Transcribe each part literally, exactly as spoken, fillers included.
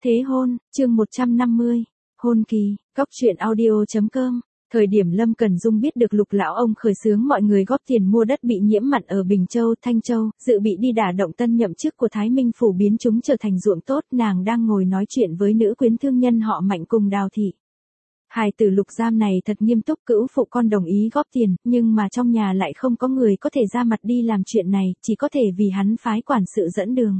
Thế hôn, chương một trăm năm mươi, hôn kỳ, cóc truyện audio chấm com. Thời điểm Lâm Cẩn Dung biết được Lục lão ông khởi xướng mọi người góp tiền mua đất bị nhiễm mặn ở Bình Châu, Thanh Châu, dự bị đi đả động tân nhậm chức của Thái Minh phủ biến chúng trở thành ruộng tốt, nàng đang ngồi nói chuyện với nữ quyến thương nhân họ Mạnh cùng Đào thị. Hài tử Lục Giam này thật nghiêm túc, cữu phụ con đồng ý góp tiền, nhưng mà trong nhà lại không có người có thể ra mặt đi làm chuyện này, chỉ có thể vì hắn phái quản sự dẫn đường.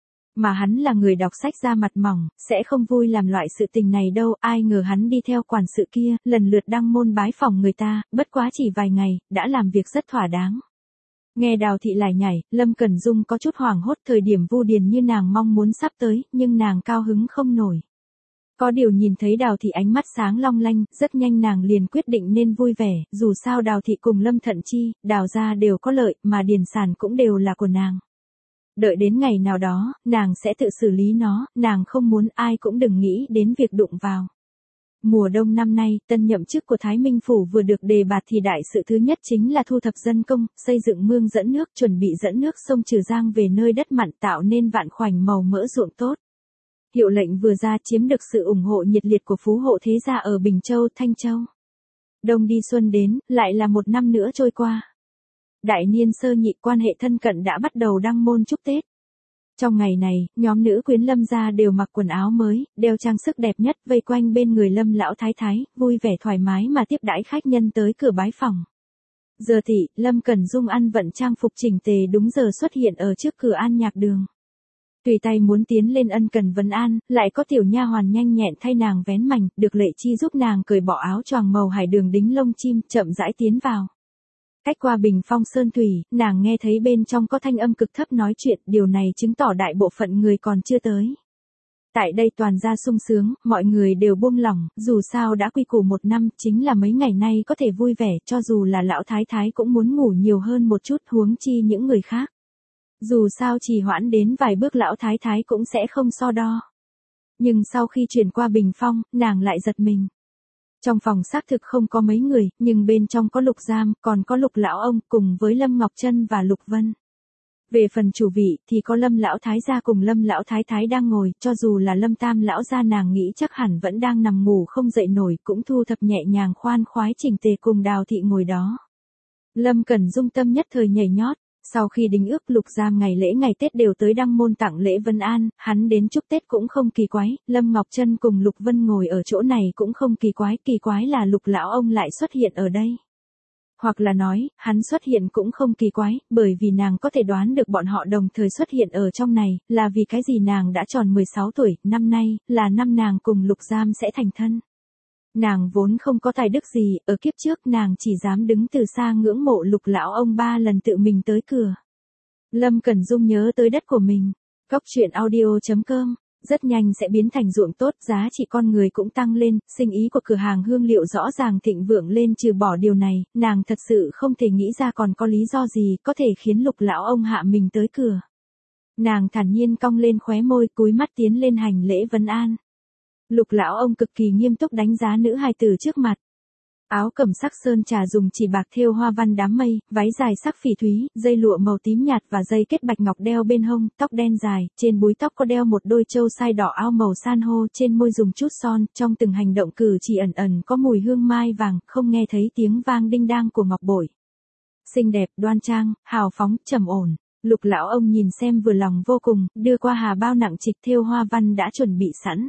Mà hắn là người đọc sách da mặt mỏng, sẽ không vui làm loại sự tình này đâu, ai ngờ hắn đi theo quản sự kia, lần lượt đăng môn bái phỏng người ta, bất quá chỉ vài ngày, đã làm việc rất thỏa đáng. Nghe Đào thị lải nhải, Lâm Cẩn Dung có chút hoảng hốt, thời điểm Vu Điền như nàng mong muốn sắp tới, nhưng nàng cao hứng không nổi. Có điều nhìn thấy Đào thị ánh mắt sáng long lanh, rất nhanh nàng liền quyết định nên vui vẻ, dù sao Đào thị cùng Lâm Thận Chi, Đào gia đều có lợi, mà điền sản cũng đều là của nàng. Đợi đến ngày nào đó, nàng sẽ tự xử lý nó, nàng không muốn ai cũng đừng nghĩ đến việc đụng vào. Mùa đông năm nay, tân nhậm chức của Thái Minh phủ vừa được đề bạt thì đại sự thứ nhất chính là thu thập dân công, xây dựng mương dẫn nước, chuẩn bị dẫn nước sông Trừ Giang về nơi đất mặn, tạo nên vạn khoảnh màu mỡ ruộng tốt. Hiệu lệnh vừa ra chiếm được sự ủng hộ nhiệt liệt của phú hộ thế gia ở Bình Châu, Thanh Châu. Đông đi xuân đến, lại là một năm nữa trôi qua. Đại niên sơ nhị, quan hệ thân cận đã bắt đầu đăng môn chúc Tết. Trong ngày này, nhóm nữ quyến Lâm gia đều mặc quần áo mới, đeo trang sức đẹp nhất, vây quanh bên người Lâm lão thái thái, vui vẻ thoải mái mà tiếp đãi khách nhân tới cửa bái phỏng. Giờ thị, Lâm Cẩn Dung ăn vận trang phục chỉnh tề đúng giờ xuất hiện ở trước cửa An Nhạc Đường. Tùy tay muốn tiến lên ân cần vấn an, lại có tiểu nha hoàn nhanh nhẹn thay nàng vén mành, được Lệ Chi giúp nàng cởi bỏ áo choàng màu hải đường đính lông chim, chậm rãi tiến vào. Cách qua bình phong sơn thủy, nàng nghe thấy bên trong có thanh âm cực thấp nói chuyện, điều này chứng tỏ đại bộ phận người còn chưa tới. Tại đây toàn ra sung sướng, mọi người đều buông lỏng, dù sao đã quy củ một năm, chính là mấy ngày nay có thể vui vẻ, cho dù là lão thái thái cũng muốn ngủ nhiều hơn một chút, huống chi những người khác. Dù sao trì hoãn đến vài bước lão thái thái cũng sẽ không so đo. Nhưng sau khi chuyển qua bình phong, nàng lại giật mình. Trong phòng xác thực không có mấy người, nhưng bên trong có Lục Giam, còn có Lục lão ông, cùng với Lâm Ngọc Trân và Lục Vân. Về phần chủ vị, thì có Lâm lão thái gia cùng Lâm lão thái thái đang ngồi, cho dù là Lâm tam lão gia nàng nghĩ chắc hẳn vẫn đang nằm ngủ không dậy nổi, cũng thu thập nhẹ nhàng khoan khoái chỉnh tề cùng Đào thị ngồi đó. Lâm Cẩn Dung tâm nhất thời nhảy nhót. Sau khi đính ước Lục Giam ngày lễ ngày Tết đều tới đăng môn tặng lễ vân an, hắn đến chúc Tết cũng không kỳ quái, Lâm Ngọc Trân cùng Lục Vân ngồi ở chỗ này cũng không kỳ quái, kỳ quái là Lục lão ông lại xuất hiện ở đây. Hoặc là nói, hắn xuất hiện cũng không kỳ quái, bởi vì nàng có thể đoán được bọn họ đồng thời xuất hiện ở trong này, là vì cái gì nàng đã tròn mười sáu tuổi, năm nay, là năm nàng cùng Lục Giam sẽ thành thân. Nàng vốn không có tài đức gì, ở kiếp trước nàng chỉ dám đứng từ xa ngưỡng mộ Lục lão ông ba lần tự mình tới cửa. Lâm Cẩn Dung nhớ tới đất của mình. Cóc truyện audio chấm com, rất nhanh sẽ biến thành ruộng tốt, giá trị con người cũng tăng lên, sinh ý của cửa hàng hương liệu rõ ràng thịnh vượng lên, trừ bỏ điều này, nàng thật sự không thể nghĩ ra còn có lý do gì có thể khiến Lục lão ông hạ mình tới cửa. Nàng thản nhiên cong lên khóe môi, cúi mắt tiến lên hành lễ vấn an. Lục lão ông cực kỳ nghiêm túc đánh giá nữ hài tử trước mặt. Áo cẩm sắc sơn trà dùng chỉ bạc thêu hoa văn đám mây, váy dài sắc phỉ thúy, dây lụa màu tím nhạt và dây kết bạch ngọc đeo bên hông, tóc đen dài, trên búi tóc có đeo một đôi châu sai đỏ ao màu san hô, trên môi dùng chút son, trong từng hành động cử chỉ ẩn ẩn có mùi hương mai vàng, không nghe thấy tiếng vang đinh đang của ngọc bội. Xinh đẹp, đoan trang, hào phóng, trầm ổn. Lục lão ông nhìn xem vừa lòng vô cùng, đưa qua hà bao nặng trịch thêu hoa văn đã chuẩn bị sẵn.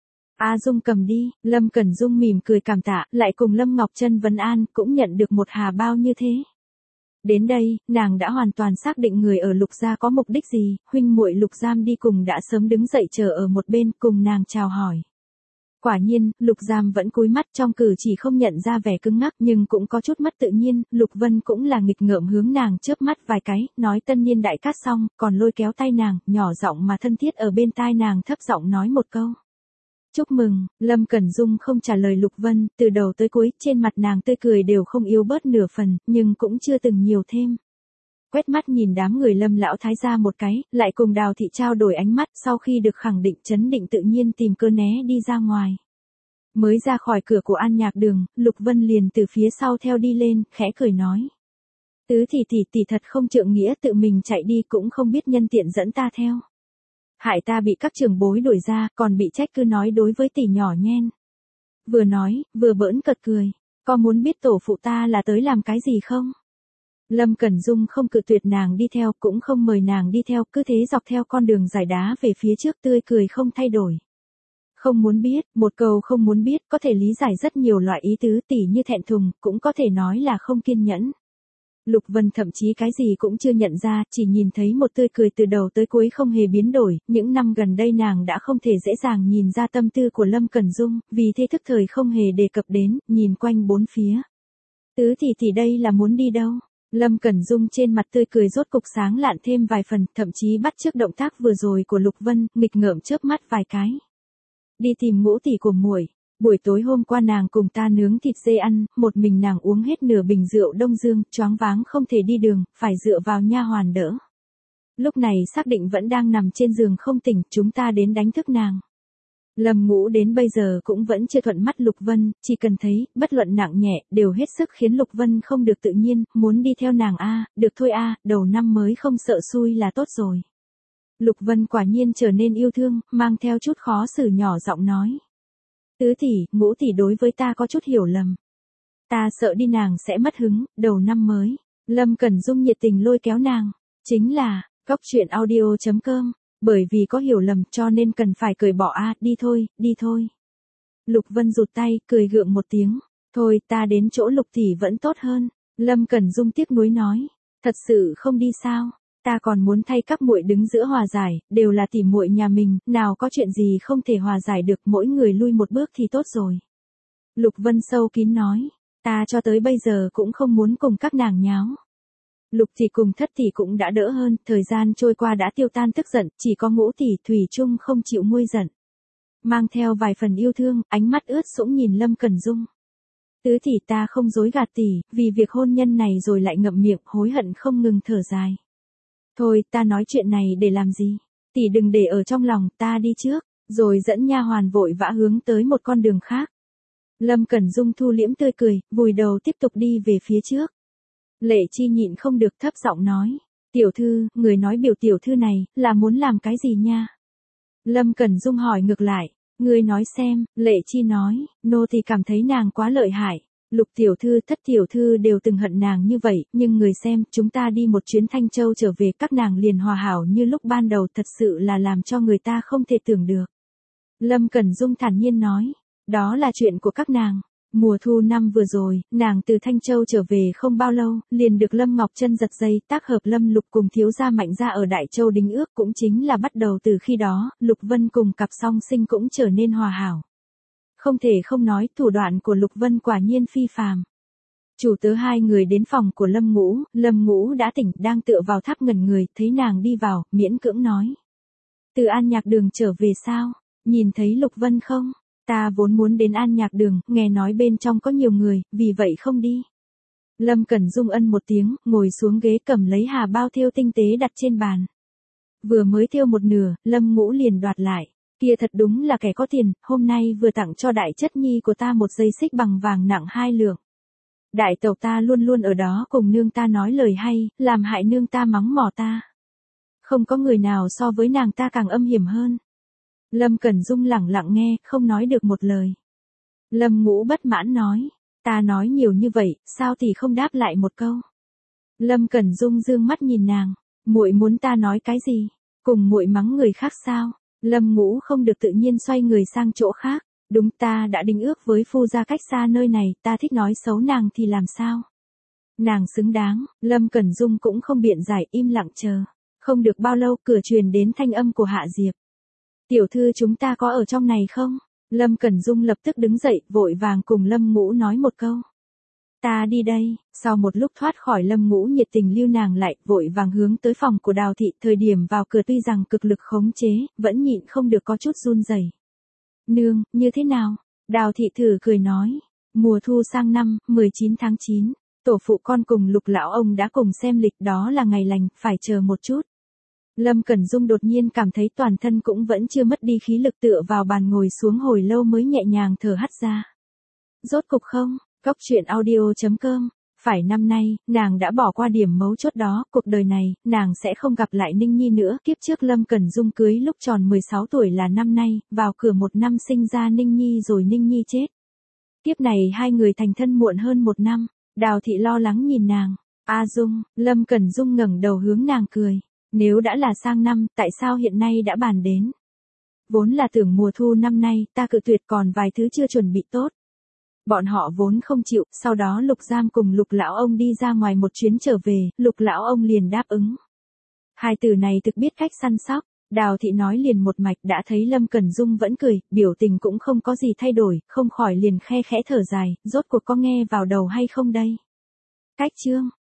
A Dung cầm đi, Lâm Cẩn Dung mỉm cười cảm tạ, lại cùng Lâm Ngọc Trân vấn an, cũng nhận được một hà bao như thế. Đến đây, nàng đã hoàn toàn xác định người ở Lục gia có mục đích gì, huynh muội Lục Giam đi cùng đã sớm đứng dậy chờ ở một bên cùng nàng chào hỏi. Quả nhiên, Lục Giam vẫn cúi mắt, trong cử chỉ không nhận ra vẻ cứng ngắc nhưng cũng có chút mất tự nhiên, Lục Vân cũng là nghịch ngợm hướng nàng chớp mắt vài cái, nói tân niên đại cát xong, còn lôi kéo tay nàng, nhỏ giọng mà thân thiết ở bên tai nàng thấp giọng nói một câu. Chúc mừng, Lâm Cẩn Dung không trả lời Lục Vân, từ đầu tới cuối, trên mặt nàng tươi cười đều không yếu bớt nửa phần, nhưng cũng chưa từng nhiều thêm. Quét mắt nhìn đám người Lâm lão thái gia một cái, lại cùng Đào thị trao đổi ánh mắt, sau khi được khẳng định chấn định tự nhiên tìm cơ né đi ra ngoài. Mới ra khỏi cửa của An Nhạc Đường, Lục Vân liền từ phía sau theo đi lên, khẽ cười nói. Tứ tỷ tỷ tỷ thật không trượng nghĩa, tự mình chạy đi cũng không biết nhân tiện dẫn ta theo. hại ta bị các trưởng bối đuổi ra, còn bị trách cứ nói đối với tỷ nhỏ nhen. Vừa nói, vừa bỡn cợt cười, có muốn biết tổ phụ ta là tới làm cái gì không? Lâm Cẩn Dung không cự tuyệt nàng đi theo, cũng không mời nàng đi theo, cứ thế dọc theo con đường giải đá về phía trước tươi cười không thay đổi. Không muốn biết, một câu không muốn biết có thể lý giải rất nhiều loại ý tứ, tỉ như thẹn thùng, cũng có thể nói là không kiên nhẫn. Lục Vân thậm chí cái gì cũng chưa nhận ra, chỉ nhìn thấy một tươi cười từ đầu tới cuối không hề biến đổi, những năm gần đây nàng đã không thể dễ dàng nhìn ra tâm tư của Lâm Cẩn Dung, vì thế thức thời không hề đề cập đến, nhìn quanh bốn phía. Tứ tỷ tỷ đây là muốn đi đâu? Lâm Cẩn Dung trên mặt tươi cười rốt cục sáng lạn thêm vài phần, thậm chí bắt chước động tác vừa rồi của Lục Vân, nghịch ngợm chớp mắt vài cái. Đi tìm Ngũ tỷ của muội. Buổi tối hôm qua nàng cùng ta nướng thịt dê ăn, một mình nàng uống hết nửa bình rượu Đông Dương, choáng váng không thể đi đường, phải dựa vào nha hoàn đỡ. Lúc này xác định vẫn đang nằm trên giường không tỉnh, chúng ta đến đánh thức nàng. Lâm Ngũ đến bây giờ cũng vẫn chưa thuận mắt Lục Vân, chỉ cần thấy, bất luận nặng nhẹ, đều hết sức khiến Lục Vân không được tự nhiên, muốn đi theo nàng a, được thôi a, đầu năm mới không sợ xui là tốt rồi. Lục Vân quả nhiên trở nên yêu thương, mang theo chút khó xử nhỏ giọng nói. Tứ tỷ, Ngũ tỷ đối với ta có chút hiểu lầm. Ta sợ đi nàng sẽ mất hứng, đầu năm mới. Lâm Cẩn Dung nhiệt tình lôi kéo nàng. Chính là, cóc truyện audio chấm com. Bởi vì có hiểu lầm cho nên cần phải cởi bỏ a, đi thôi, đi thôi. Lục Vân rụt tay, cười gượng một tiếng. Thôi ta đến chỗ Lục tỷ vẫn tốt hơn. Lâm Cẩn Dung tiếc nuối nói. Thật sự không đi sao? Ta còn muốn thay các muội đứng giữa hòa giải, đều là tỷ muội nhà mình, nào có chuyện gì không thể hòa giải được, mỗi người lui một bước thì tốt rồi. Lục Vân sâu kín nói, ta cho tới bây giờ cũng không muốn cùng các nàng nháo. Lục tỷ cùng Thất tỷ cũng đã đỡ hơn, thời gian trôi qua đã tiêu tan tức giận, chỉ có Ngũ tỷ thủy chung không chịu nguôi giận. Mang theo vài phần yêu thương, ánh mắt ướt sũng nhìn Lâm Cẩn Dung. Tứ tỷ ta không dối gạt tỷ, vì việc hôn nhân này rồi lại ngậm miệng, hối hận không ngừng thở dài. Thôi, ta nói chuyện này để làm gì? Tỷ đừng để ở trong lòng, ta đi trước, rồi dẫn nha hoàn vội vã hướng tới một con đường khác. Lâm Cẩn Dung thu liễm tươi cười, vùi đầu tiếp tục đi về phía trước. Lệ Chi nhịn không được thấp giọng nói, tiểu thư, người nói biểu tiểu thư này, là muốn làm cái gì nha? Lâm Cẩn Dung hỏi ngược lại, người nói xem, Lệ Chi nói, nô thì cảm thấy nàng quá lợi hại. Lục tiểu thư, Thất tiểu thư đều từng hận nàng như vậy, nhưng người xem, chúng ta đi một chuyến Thanh Châu trở về các nàng liền hòa hảo như lúc ban đầu, thật sự là làm cho người ta không thể tưởng được. Lâm Cẩn Dung thản nhiên nói, đó là chuyện của các nàng. Mùa thu năm vừa rồi, nàng từ Thanh Châu trở về không bao lâu, liền được Lâm Ngọc Trân giật dây, tác hợp Lâm Lục cùng thiếu gia Mạnh gia ở Đại Châu đính ước, cũng chính là bắt đầu từ khi đó, Lục Vân cùng cặp song sinh cũng trở nên hòa hảo. Không thể không nói, thủ đoạn của Lục Vân quả nhiên phi phàm. Chủ tớ hai người đến phòng của Lâm Ngũ, Lâm Ngũ đã tỉnh, đang tựa vào tháp ngẩn người, thấy nàng đi vào, miễn cưỡng nói. Từ An Nhạc Đường trở về sao? Nhìn thấy Lục Vân không? Ta vốn muốn đến An Nhạc Đường, nghe nói bên trong có nhiều người, vì vậy không đi. Lâm Cẩn Dung ân một tiếng, ngồi xuống ghế cầm lấy hà bao thêu tinh tế đặt trên bàn. Vừa mới thêu một nửa, Lâm Ngũ liền đoạt lại. Kia thật đúng là kẻ có tiền, hôm nay vừa tặng cho đại chất nhi của ta một dây xích bằng vàng nặng hai lượng. Đại tẩu ta luôn luôn ở đó cùng nương ta nói lời hay, làm hại nương ta mắng mỏ ta. Không có người nào so với nàng ta càng âm hiểm hơn. Lâm Cẩn Dung lẳng lặng nghe, không nói được một lời. Lâm Ngũ bất mãn nói, ta nói nhiều như vậy, sao thì không đáp lại một câu. Lâm Cẩn Dung dương mắt nhìn nàng, muội muốn ta nói cái gì? Cùng muội mắng người khác sao? Lâm Ngũ không được tự nhiên xoay người sang chỗ khác, đúng ta đã đính ước với phu gia cách xa nơi này, ta thích nói xấu nàng thì làm sao? Nàng xứng đáng, Lâm Cẩn Dung cũng không biện giải, im lặng chờ. Không được bao lâu cửa truyền đến thanh âm của Hạ Diệp. Tiểu thư chúng ta có ở trong này không? Lâm Cẩn Dung lập tức đứng dậy, vội vàng cùng Lâm Ngũ nói một câu. Ta đi đây, sau một lúc thoát khỏi Lâm Ngũ nhiệt tình lưu nàng lại, vội vàng hướng tới phòng của Đào thị, thời điểm vào cửa tuy rằng cực lực khống chế, vẫn nhịn không được có chút run rẩy. Nương, như thế nào? Đào thị thử cười nói, mùa thu sang năm, mười chín tháng chín, tổ phụ con cùng Lục lão ông đã cùng xem lịch, đó là ngày lành, phải chờ một chút. Lâm Cẩn Dung đột nhiên cảm thấy toàn thân cũng vẫn chưa mất đi khí lực, tựa vào bàn ngồi xuống hồi lâu mới nhẹ nhàng thở hắt ra. Rốt cục không? Cóc truyện audio chấm com Phải năm nay, nàng đã bỏ qua điểm mấu chốt đó, cuộc đời này, nàng sẽ không gặp lại Ninh Nhi nữa. Kiếp trước Lâm Cẩn Dung cưới lúc tròn mười sáu tuổi là năm nay, vào cửa một năm sinh ra Ninh Nhi rồi Ninh Nhi chết. Kiếp này hai người thành thân muộn hơn một năm. Đào Thị lo lắng nhìn nàng. A Dung, Lâm Cẩn Dung ngẩng đầu hướng nàng cười. Nếu đã là sang năm, tại sao hiện nay đã bàn đến? Vốn là tưởng mùa thu năm nay, ta cự tuyệt còn vài thứ chưa chuẩn bị tốt. Bọn họ vốn không chịu, sau đó Lục Giam cùng Lục Lão ông đi ra ngoài một chuyến trở về, Lục Lão ông liền đáp ứng. Hai từ này thực biết cách săn sóc, Đào Thị nói liền một mạch, đã thấy Lâm Cẩn Dung vẫn cười, biểu tình cũng không có gì thay đổi, không khỏi liền khe khẽ thở dài, rốt cuộc có nghe vào đầu hay không đây? Cách chương